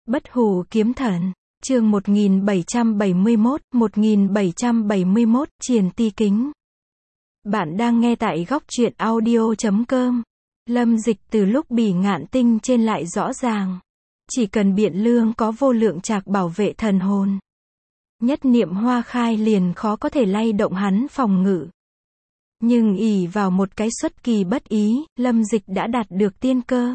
Bất hủ kiếm thần, chương 1771, Triển Ti Kính. Bạn đang nghe tại góc truyện audio.com. Lâm Dịch từ lúc Bỉ Ngạn Tinh trên lại rõ ràng. Chỉ cần Biện Lương có vô lượng trạc bảo vệ thần hồn, nhất niệm hoa khai liền khó có thể lay động hắn phòng ngự. Nhưng ỷ vào một cái xuất kỳ bất ý, Lâm Dịch đã đạt được tiên cơ.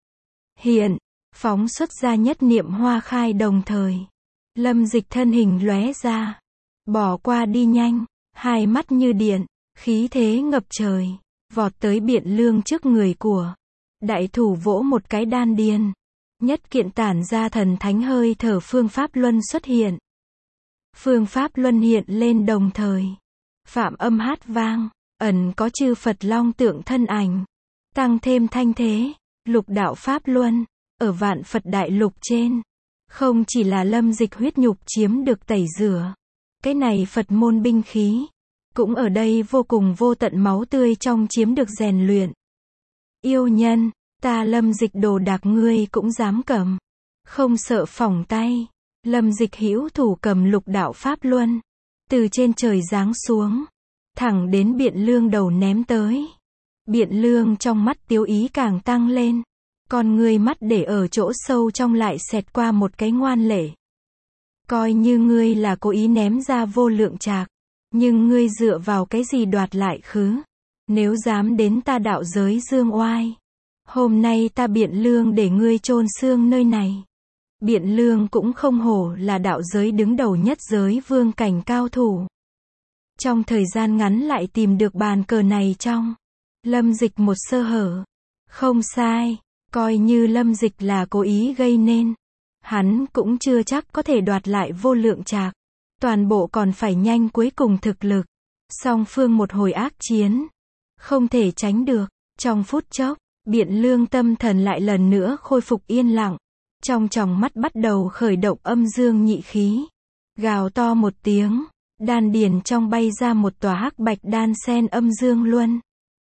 Hiện, phóng xuất ra nhất niệm hoa khai đồng thời. Lâm Dịch thân hình lóe ra, bỏ qua đi nhanh, hai mắt như điện, khí thế ngập trời, vọt tới Biện Lương trước người của. Đại thủ vỗ một cái đan điền, nhất kiện tản ra thần thánh hơi thở phương pháp luân xuất hiện. Phương pháp luân hiện lên đồng thời, phạm âm hát vang, ẩn có chư Phật long tượng thân ảnh, tăng thêm thanh thế, lục đạo pháp luân, ở vạn Phật đại lục trên. Không chỉ là Lâm Dịch huyết nhục chiếm được tẩy rửa, cái này Phật môn binh khí, cũng ở đây vô cùng vô tận máu tươi trong chiếm được rèn luyện. Yêu nhân, ta Lâm Dịch đồ đạc ngươi cũng dám cầm, không sợ phỏng tay. Lâm Dịch hữu thủ cầm lục đạo pháp luân, từ trên trời giáng xuống, thẳng đến Biện Lương đầu ném tới. Biện Lương trong mắt tiếu ý càng tăng lên, con ngươi mắt để ở chỗ sâu trong lại xẹt qua một cái ngoan lệ. Coi như ngươi là cố ý ném ra vô lượng trạc, nhưng ngươi dựa vào cái gì đoạt lại khứ? Nếu dám đến ta đạo giới dương oai, hôm nay ta Biện Lương để ngươi chôn xương nơi này. Biện Lương cũng không hổ là đạo giới đứng đầu nhất giới vương cảnh cao thủ. Trong thời gian ngắn lại tìm được bàn cờ này trong Lâm Dịch một sơ hở. Không sai, coi như Lâm Dịch là cố ý gây nên, hắn cũng chưa chắc có thể đoạt lại vô lượng trạc. Toàn bộ còn phải nhanh cuối cùng thực lực. Song phương một hồi ác chiến, không thể tránh được. Trong phút chốc, Biện Lương tâm thần lại lần nữa khôi phục yên lặng. Trong tròng mắt bắt đầu khởi động âm dương nhị khí. Gào to một tiếng, đan điền trong bay ra một tòa hắc bạch đan sen âm dương luân.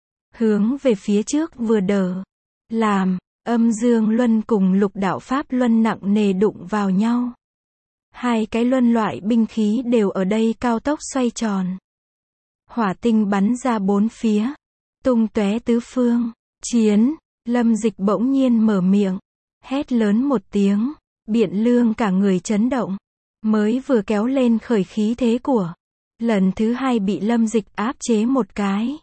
Hướng về phía trước vừa đỡ, làm, âm dương luân cùng lục đạo pháp luân nặng nề đụng vào nhau. Hai cái luân loại binh khí đều ở đây cao tốc xoay tròn. Hỏa tinh bắn ra bốn phía, tung tóe tứ phương. Chiến, Lâm Dịch bỗng nhiên mở miệng, hét lớn một tiếng. Biện Lương cả người chấn động, mới vừa kéo lên khởi khí thế của. Lần thứ hai bị Lâm Dịch áp chế một cái.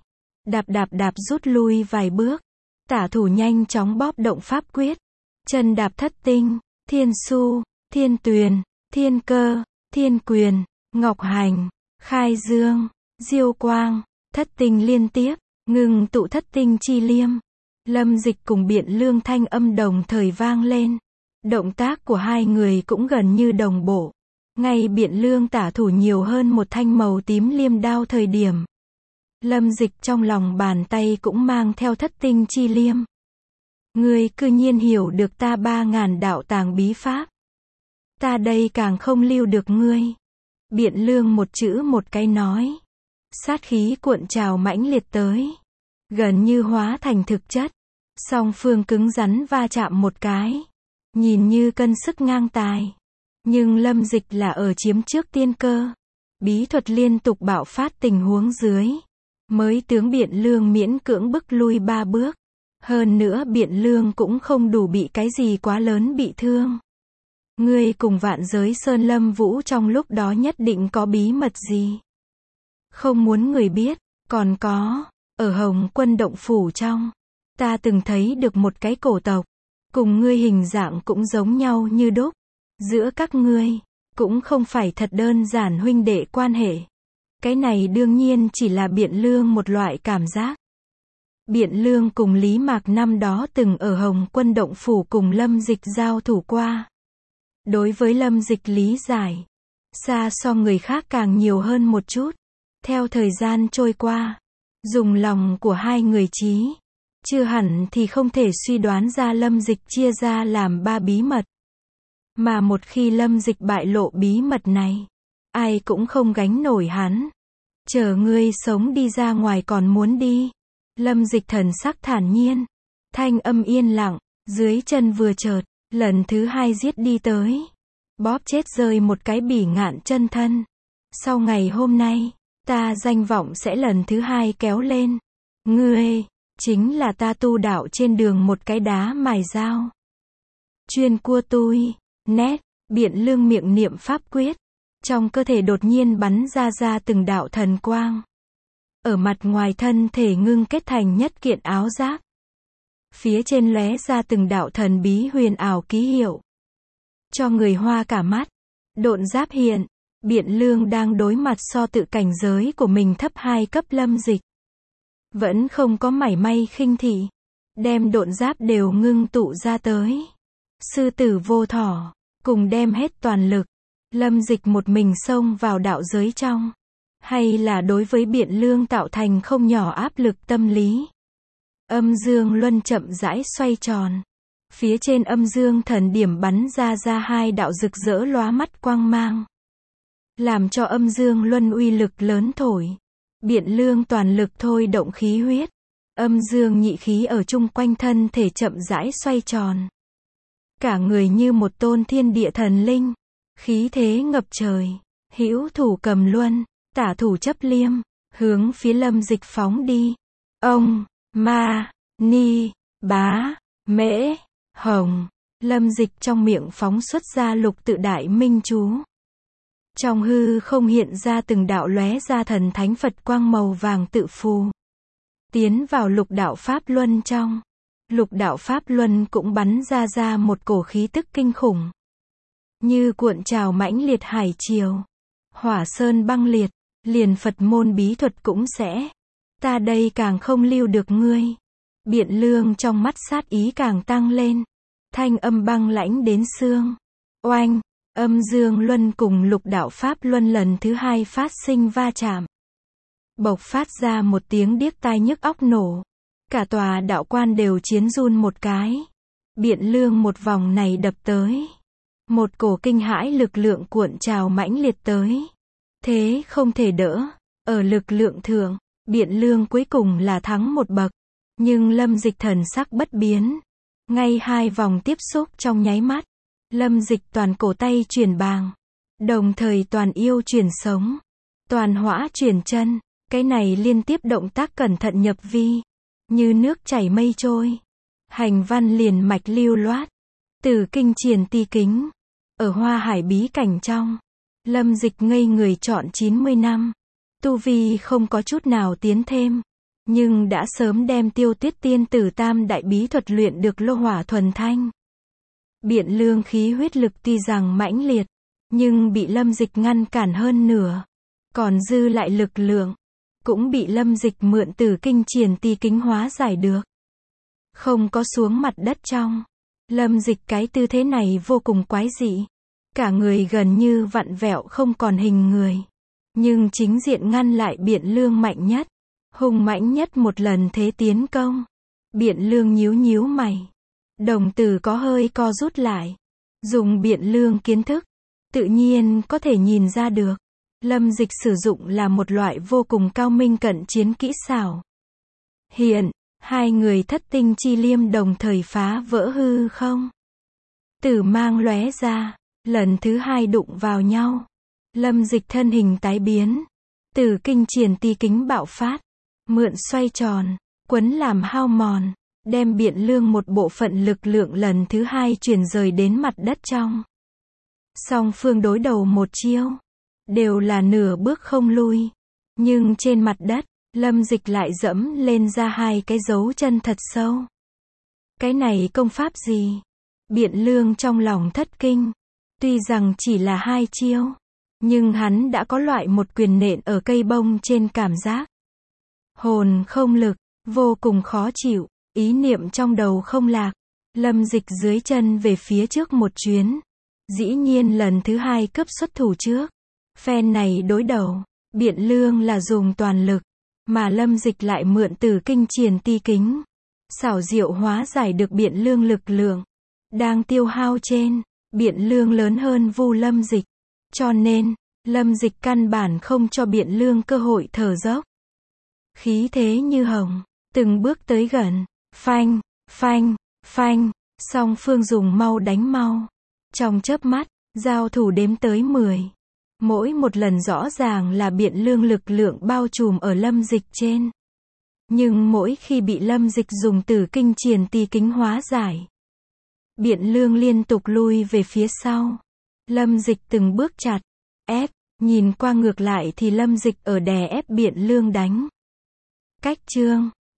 Đạp rút lui vài bước. Tả thủ nhanh chóng bóp động pháp quyết. Chân đạp thất tinh, thiên su, thiên tuyền, thiên cơ, thiên quyền, ngọc hành, khai dương, diêu quang, thất tinh liên tiếp, ngừng tụ thất tinh chi liêm. Lâm Dịch cùng Biện Lương thanh âm đồng thời vang lên. Động tác của hai người cũng gần như đồng bộ. Ngay Biện Lương tả thủ nhiều hơn một thanh màu tím liêm đao thời điểm, Lâm Dịch trong lòng bàn tay cũng mang theo thất tinh chi liêm. Ngươi cư nhiên hiểu được ta 3000 đạo tàng bí pháp. Ta đây càng không lưu được ngươi. Biện Lương một chữ một cái nói. Sát khí cuộn trào mãnh liệt tới, gần như hóa thành thực chất. Song phương cứng rắn va chạm một cái, nhìn như cân sức ngang tài. Nhưng Lâm Dịch là ở chiếm trước tiên cơ. Bí thuật liên tục bạo phát tình huống dưới, mới tướng Biện Lương miễn cưỡng bức lui 3 bước. Hơn nữa Biện Lương cũng không đủ bị cái gì quá lớn bị thương. Ngươi cùng Vạn Giới Sơn Lâm Vũ trong lúc đó nhất định có bí mật gì không muốn người biết. Còn có, ở Hồng Quân động phủ trong, ta từng thấy được một cái cổ tộc, cùng ngươi hình dạng cũng giống nhau như đúc. Giữa các ngươi, cũng không phải thật đơn giản huynh đệ quan hệ. Cái này đương nhiên chỉ là Biện Lương một loại cảm giác. Biện Lương cùng Lý Mạc năm đó từng ở Hồng Quân động phủ cùng Lâm Dịch giao thủ qua. Đối với Lâm Dịch lý giải, xa so người khác càng nhiều hơn một chút. Theo thời gian trôi qua, dùng lòng của hai người trí, chưa hẳn thì không thể suy đoán ra Lâm Dịch chia ra làm 3 bí mật. Mà một khi Lâm Dịch bại lộ bí mật này, ai cũng không gánh nổi hắn. Chờ ngươi sống đi ra ngoài còn muốn đi. Lâm Dịch thần sắc thản nhiên, thanh âm yên lặng, dưới chân vừa chợt, Lần thứ hai giết đi tới. Bóp chết rơi một cái bỉ ngạn chân thân. Sau ngày hôm nay, ta danh vọng sẽ lần thứ hai kéo lên. Ngươi, chính là ta tu đạo trên đường một cái đá mài dao. Chuyên cua tui, nét, Biện Lương miệng niệm pháp quyết. Trong cơ thể đột nhiên bắn ra từng đạo thần quang. Ở mặt ngoài thân thể ngưng kết thành nhất kiện áo giáp. Phía trên lóe ra từng đạo thần bí huyền ảo ký hiệu. Cho người hoa cả mắt. Độn giáp hiện. Biện Lương đang đối mặt so tự cảnh giới của mình thấp 2 cấp Lâm Dịch. Vẫn không có mảy may khinh thị. Đem độn giáp đều ngưng tụ ra tới. Sư tử vô thỏ. Cùng đem hết toàn lực. Lâm Dịch một mình xông vào đạo giới trong. Hay là đối với Biện Lương tạo thành không nhỏ áp lực tâm lý. Âm dương luân chậm rãi xoay tròn. Phía trên âm dương thần điểm bắn ra 2 đạo rực rỡ lóa mắt quang mang. Làm cho âm dương luân uy lực lớn thổi. Biện Lương toàn lực thôi động khí huyết. Âm dương nhị khí ở chung quanh thân thể chậm rãi xoay tròn. Cả người như một tôn thiên địa thần linh. Khí thế ngập trời. Hữu thủ cầm luân, tả thủ chấp liêm. Hướng phía Lâm Dịch phóng đi. Ông, ma, ni, bá, mễ, hồng. Lâm Dịch trong miệng phóng xuất ra lục tự đại minh chú. Trong hư không hiện ra từng đạo lóe ra thần thánh Phật quang màu vàng tự phù. Tiến vào lục đạo Pháp Luân trong. Lục đạo Pháp Luân cũng bắn ra một cổ khí tức kinh khủng. Như cuộn trào mãnh liệt hải triều. Hỏa sơn băng liệt, liền Phật môn bí thuật cũng sẽ. Ta đây càng không lưu được ngươi. Biện Lương trong mắt sát ý càng tăng lên. Thanh âm băng lãnh đến xương. Oanh, âm dương luân cùng lục đạo Pháp Luân lần thứ hai phát sinh va chạm. Bộc phát ra một tiếng điếc tai nhức óc nổ. Cả tòa đạo quan đều chiến run một cái. Biện Lương một vòng này đập tới. Một cổ kinh hãi lực lượng cuộn trào mãnh liệt tới. Thế không thể đỡ. Ở lực lượng thượng, Biện Lương cuối cùng là thắng một bậc. Nhưng Lâm Dịch thần sắc bất biến. Ngay 2 vòng tiếp xúc trong nháy mắt. Lâm Dịch toàn cổ tay chuyển bàng. Đồng thời toàn yêu chuyển sống. Toàn hỏa chuyển chân. Cái này liên tiếp động tác cẩn thận nhập vi. Như nước chảy mây trôi. Hành văn liền mạch lưu loát. Từ kinh triển ti kính. Ở hoa hải bí cảnh trong. Lâm Dịch ngây người trọn 90 năm. Tu vi không có chút nào tiến thêm. Nhưng đã sớm đem Tiêu Tuyết tiên tử tam đại bí thuật luyện được lô hỏa thuần thanh. Biện Lương khí huyết lực tuy rằng mãnh liệt. Nhưng bị Lâm Dịch ngăn cản hơn nửa. Còn dư lại lực lượng. Cũng bị Lâm Dịch mượn từ kinh triển ti kính hóa giải được. Không có xuống mặt đất trong. Lâm Dịch cái tư thế này vô cùng quái dị. Cả người gần như vặn vẹo không còn hình người. Nhưng chính diện ngăn lại Biện Lương mạnh nhất. Hung mãnh nhất một lần thế tiến công. Biện Lương nhíu mày. Đồng tử có hơi co rút lại. Dùng Biện Lương kiến thức. Tự nhiên có thể nhìn ra được. Lâm Dịch sử dụng là một loại vô cùng cao minh cận chiến kỹ xảo. Hiện, 2 người thất tinh chi liêm đồng thời phá vỡ hư không. Tử mang lóe ra. Lần thứ 2 đụng vào nhau. Lâm Dịch thân hình tái biến. Từ kinh triển ti kính bạo phát. Mượn xoay tròn. Quấn làm hao mòn. Đem Biện Lương một bộ phận lực lượng lần thứ 2 chuyển rời đến mặt đất trong. Song phương đối đầu một chiêu. Đều là nửa bước không lui. Nhưng trên mặt đất, Lâm Dịch lại dẫm lên ra 2 cái dấu chân thật sâu. Cái này công pháp gì? Biện Lương trong lòng thất kinh. Tuy rằng chỉ là 2 chiêu. Nhưng hắn đã có loại một quyền nện ở cây bông trên cảm giác. Hồn không lực, vô cùng khó chịu. Ý niệm trong đầu không lạc. Lâm Dịch dưới chân về phía trước một chuyến. Dĩ nhiên lần thứ 2 cướp xuất thủ trước. Phen này đối đầu. Biện Lương là dùng toàn lực. Mà Lâm Dịch lại mượn từ kinh triển ti kính. Xảo diệu hóa giải được Biện Lương lực lượng. Đang tiêu hao trên. Biện Lương lớn hơn Vu Lâm Dịch. Cho nên, Lâm Dịch căn bản không cho Biện Lương cơ hội thở dốc. Khí thế như hồng. Từng bước tới gần. Phanh, phanh, phanh. Song phương dùng mau đánh mau. Trong chớp mắt, giao thủ đếm tới 10. Mỗi một lần rõ ràng là Biện Lương lực lượng bao trùm ở Lâm Dịch trên. Nhưng mỗi khi bị Lâm Dịch dùng tử kinh triền ti kính hóa giải, Biện Lương liên tục lui về phía sau. Lâm Dịch từng bước chặt, ép, nhìn qua ngược lại thì Lâm Dịch ở đè ép Biện Lương đánh. Cách chương